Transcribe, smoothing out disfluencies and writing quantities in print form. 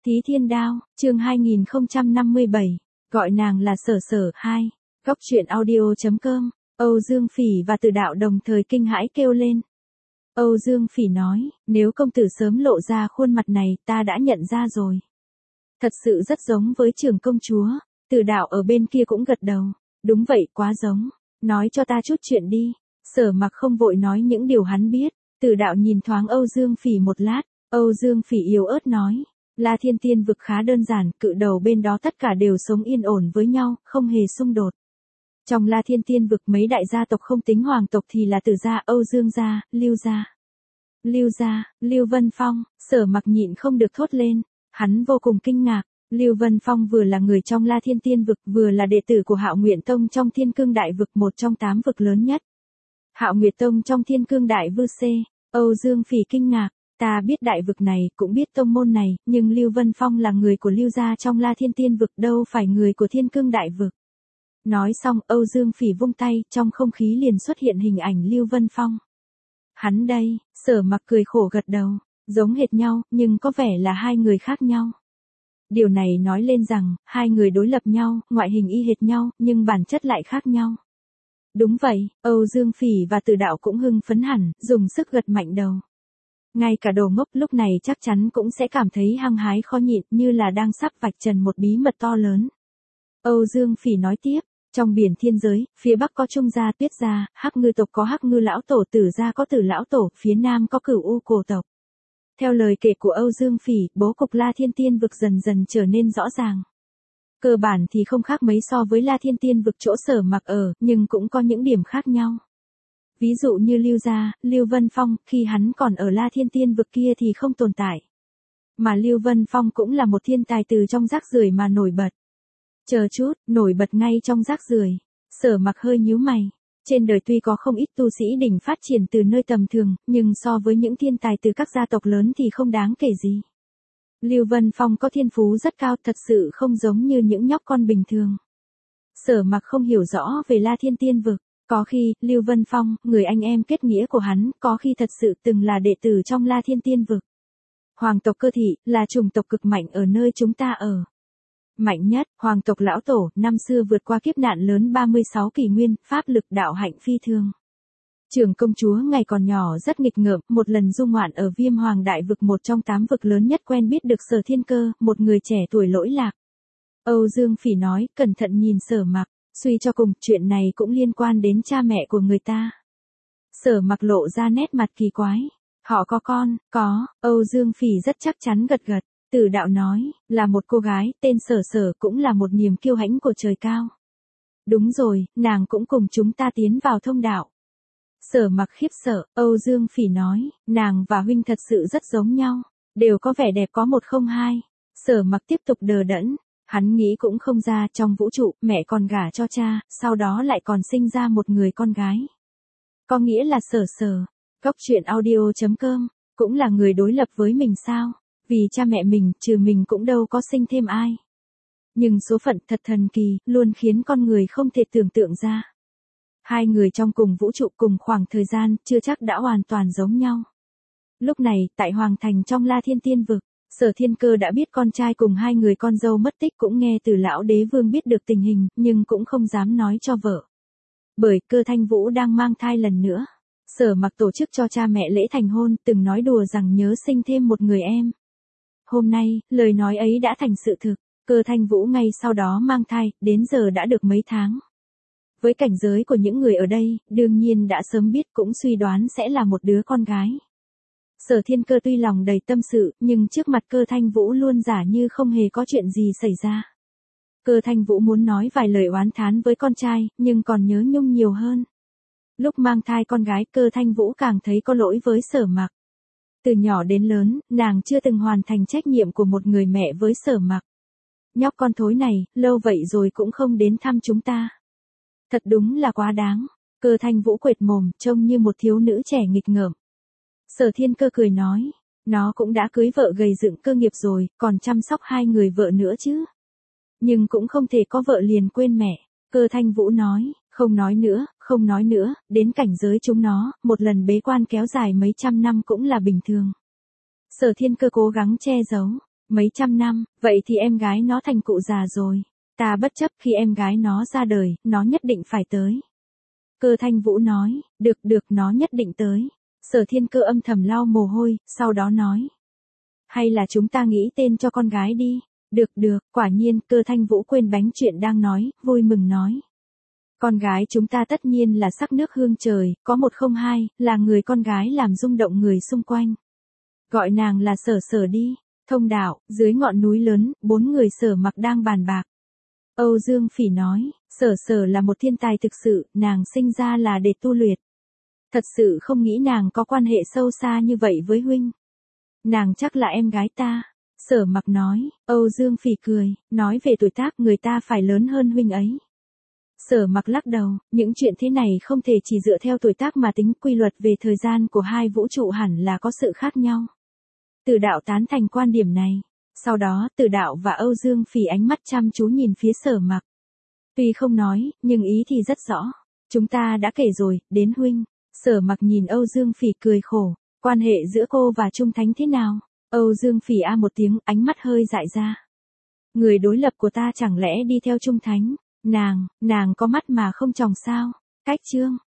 Thí Thiên Đao, chương 2057, gọi nàng là Sở Sở 2, góc truyện audio.com, Âu Dương Phỉ và Từ Đạo đồng thời kinh hãi kêu lên. Âu Dương Phỉ nói, nếu công tử sớm lộ ra khuôn mặt này ta đã nhận ra rồi. Thật sự rất giống với Trưởng công chúa, Từ Đạo ở bên kia cũng gật đầu, đúng vậy quá giống, nói cho ta chút chuyện đi. Sở Mặc không vội nói những điều hắn biết, Từ Đạo nhìn thoáng Âu Dương Phỉ một lát, Âu Dương Phỉ yếu ớt nói. La Thiên Tiên vực khá đơn giản, cự đầu bên đó tất cả đều sống yên ổn với nhau, không hề xung đột. Trong La Thiên Tiên vực mấy đại gia tộc không tính hoàng tộc thì là Từ gia, Âu Dương gia, Lưu gia, Lưu Vân Phong, Sở Mặc nhịn không được thốt lên, hắn vô cùng kinh ngạc. Lưu Vân Phong vừa là người trong La Thiên Tiên vực, vừa là đệ tử của Hạo Nguyện Tông trong Thiên Cương Đại vực, một trong 8 vực lớn nhất. Hạo Nguyệt Tông trong Thiên Cương Đại vực C. Âu Dương Phỉ kinh ngạc. Ta biết đại vực này, cũng biết tông môn này, nhưng Lưu Vân Phong là người của Lưu gia trong La Thiên Tiên vực, đâu phải người của Thiên Cương Đại vực. Nói xong, Âu Dương Phỉ vung tay, trong không khí liền xuất hiện hình ảnh Lưu Vân Phong. Hắn đây, Sở Mặc cười khổ gật đầu, giống hệt nhau, nhưng có vẻ là hai người khác nhau. Điều này nói lên rằng, hai người đối lập nhau, ngoại hình y hệt nhau, nhưng bản chất lại khác nhau. Đúng vậy, Âu Dương Phỉ và Từ Đạo cũng hưng phấn hẳn, dùng sức gật mạnh đầu. Ngay cả đồ ngốc lúc này chắc chắn cũng sẽ cảm thấy hăng hái khó nhịn, như là đang sắp vạch trần một bí mật to lớn. Âu Dương Phỉ nói tiếp, trong biển thiên giới, phía bắc có Trung gia, Tuyết gia, Hắc Ngư tộc có Hắc Ngư lão tổ, Tử gia có Tử lão tổ, phía nam có Cửu U cổ tộc. Theo lời kể của Âu Dương Phỉ, bố cục La Thiên Tiên vực dần dần trở nên rõ ràng. Cơ bản thì không khác mấy so với La Thiên Tiên vực chỗ Sở Mặc ở, nhưng cũng có những điểm khác nhau. Ví dụ như Lưu gia, Lưu Vân Phong, khi hắn còn ở La Thiên Tiên vực kia thì không tồn tại. Mà Lưu Vân Phong cũng là một thiên tài từ trong rác rưởi mà nổi bật. Chờ chút, nổi bật ngay trong rác rưởi. Sở Mặc hơi nhíu mày. Trên đời tuy có không ít tu sĩ đỉnh phát triển từ nơi tầm thường, nhưng so với những thiên tài từ các gia tộc lớn thì không đáng kể gì. Lưu Vân Phong có thiên phú rất cao, thật sự không giống như những nhóc con bình thường. Sở Mặc không hiểu rõ về La Thiên Tiên vực. Có khi, Lưu Vân Phong, người anh em kết nghĩa của hắn, có khi thật sự từng là đệ tử trong La Thiên Tiên vực. Hoàng tộc Cơ Thị, là chủng tộc cực mạnh ở nơi chúng ta ở. Mạnh nhất, hoàng tộc lão tổ, năm xưa vượt qua kiếp nạn lớn 36 kỷ nguyên, pháp lực đạo hạnh phi thường. Trưởng công chúa ngày còn nhỏ rất nghịch ngợm, một lần du ngoạn ở Viêm Hoàng Đại vực, một trong 8 vực lớn nhất, quen biết được Sở Thiên Cơ, một người trẻ tuổi lỗi lạc. Âu Dương Phỉ nói, cẩn thận nhìn Sở Mặc. Suy cho cùng, chuyện này cũng liên quan đến cha mẹ của người ta. Sở Mặc lộ ra nét mặt kỳ quái. Họ có con, có, Âu Dương Phỉ rất chắc chắn gật gật. Từ Đạo nói, là một cô gái, tên Sở Sở, cũng là một niềm kiêu hãnh của trời cao. Đúng rồi, nàng cũng cùng chúng ta tiến vào thông đạo. Sở Mặc khiếp sợ, Âu Dương Phỉ nói, nàng và huynh thật sự rất giống nhau, đều có vẻ đẹp có một không hai. Sở Mặc tiếp tục đờ đẫn. Hắn nghĩ cũng không ra, trong vũ trụ, mẹ còn gả cho cha, sau đó lại còn sinh ra một người con gái. Có nghĩa là Sở Sở, góc truyện audio.com, cũng là người đối lập với mình sao? Vì cha mẹ mình, trừ mình cũng đâu có sinh thêm ai. Nhưng số phận thật thần kỳ, luôn khiến con người không thể tưởng tượng ra. Hai người trong cùng vũ trụ, cùng khoảng thời gian, chưa chắc đã hoàn toàn giống nhau. Lúc này, tại Hoàng Thành trong La Thiên Tiên vực, Sở Thiên Cơ đã biết con trai cùng hai người con dâu mất tích, cũng nghe từ lão đế vương biết được tình hình, nhưng cũng không dám nói cho vợ. Bởi Cơ Thanh Vũ đang mang thai lần nữa. Sở Mặc tổ chức cho cha mẹ lễ thành hôn, từng nói đùa rằng nhớ sinh thêm một người em. Hôm nay, lời nói ấy đã thành sự thực. Cơ Thanh Vũ ngay sau đó mang thai, đến giờ đã được mấy tháng. Với cảnh giới của những người ở đây, đương nhiên đã sớm biết, cũng suy đoán sẽ là một đứa con gái. Sở Thiên Cơ tuy lòng đầy tâm sự, nhưng trước mặt Cơ Thanh Vũ luôn giả như không hề có chuyện gì xảy ra. Cơ Thanh Vũ muốn nói vài lời oán thán với con trai, nhưng còn nhớ nhung nhiều hơn. Lúc mang thai con gái, Cơ Thanh Vũ càng thấy có lỗi với Sở Mặc. Từ nhỏ đến lớn, nàng chưa từng hoàn thành trách nhiệm của một người mẹ với Sở Mặc. Nhóc con thối này, lâu vậy rồi cũng không đến thăm chúng ta. Thật đúng là quá đáng. Cơ Thanh Vũ quệt mồm, trông như một thiếu nữ trẻ nghịch ngợm. Sở Thiên Cơ cười nói, nó cũng đã cưới vợ gầy dựng cơ nghiệp rồi, còn chăm sóc hai người vợ nữa chứ. Nhưng cũng không thể có vợ liền quên mẹ. Cơ Thanh Vũ nói, không nói nữa, đến cảnh giới chúng nó, một lần bế quan kéo dài mấy trăm năm cũng là bình thường. Sở Thiên Cơ cố gắng che giấu, Mấy trăm năm, vậy thì em gái nó thành cụ già rồi. Ta bất chấp khi em gái nó ra đời, nó nhất định phải tới. Cơ Thanh Vũ nói, được, nó nhất định tới. Sở Thiên Cơ âm thầm lau mồ hôi, sau đó nói. Hay là chúng ta nghĩ tên cho con gái đi. Được, quả nhiên, Cơ Thanh Vũ quên bánh chuyện đang nói, vui mừng nói. Con gái chúng ta tất nhiên là sắc nước hương trời, có một không hai, là người con gái làm rung động người xung quanh. Gọi nàng là Sở Sở đi. Thông đạo, dưới ngọn núi lớn, 4 người Sở Mặc đang bàn bạc. Âu Dương Phỉ nói, Sở Sở là một thiên tài thực sự, nàng sinh ra là để tu luyện. Thật sự không nghĩ nàng có quan hệ sâu xa như vậy với huynh. Nàng chắc là em gái ta. Sở Mặc nói, Âu Dương Phỉ cười, nói về tuổi tác người ta phải lớn hơn huynh ấy. Sở Mặc lắc đầu, những chuyện thế này không thể chỉ dựa theo tuổi tác mà tính, quy luật về thời gian của hai vũ trụ hẳn là có sự khác nhau. Từ đạo tán thành quan điểm này. Sau đó, Từ đạo và Âu Dương Phỉ ánh mắt chăm chú nhìn phía Sở Mặc. Tuy không nói, nhưng ý thì rất rõ. Chúng ta đã kể rồi, đến huynh. Sở Mặc nhìn Âu Dương Phỉ cười khổ. Quan hệ giữa cô và Trung Thánh thế nào? Âu Dương Phỉ a một tiếng, ánh mắt hơi dại ra. Người đối lập của ta chẳng lẽ đi theo Trung Thánh? Nàng có mắt mà không tròng sao? Cách chương.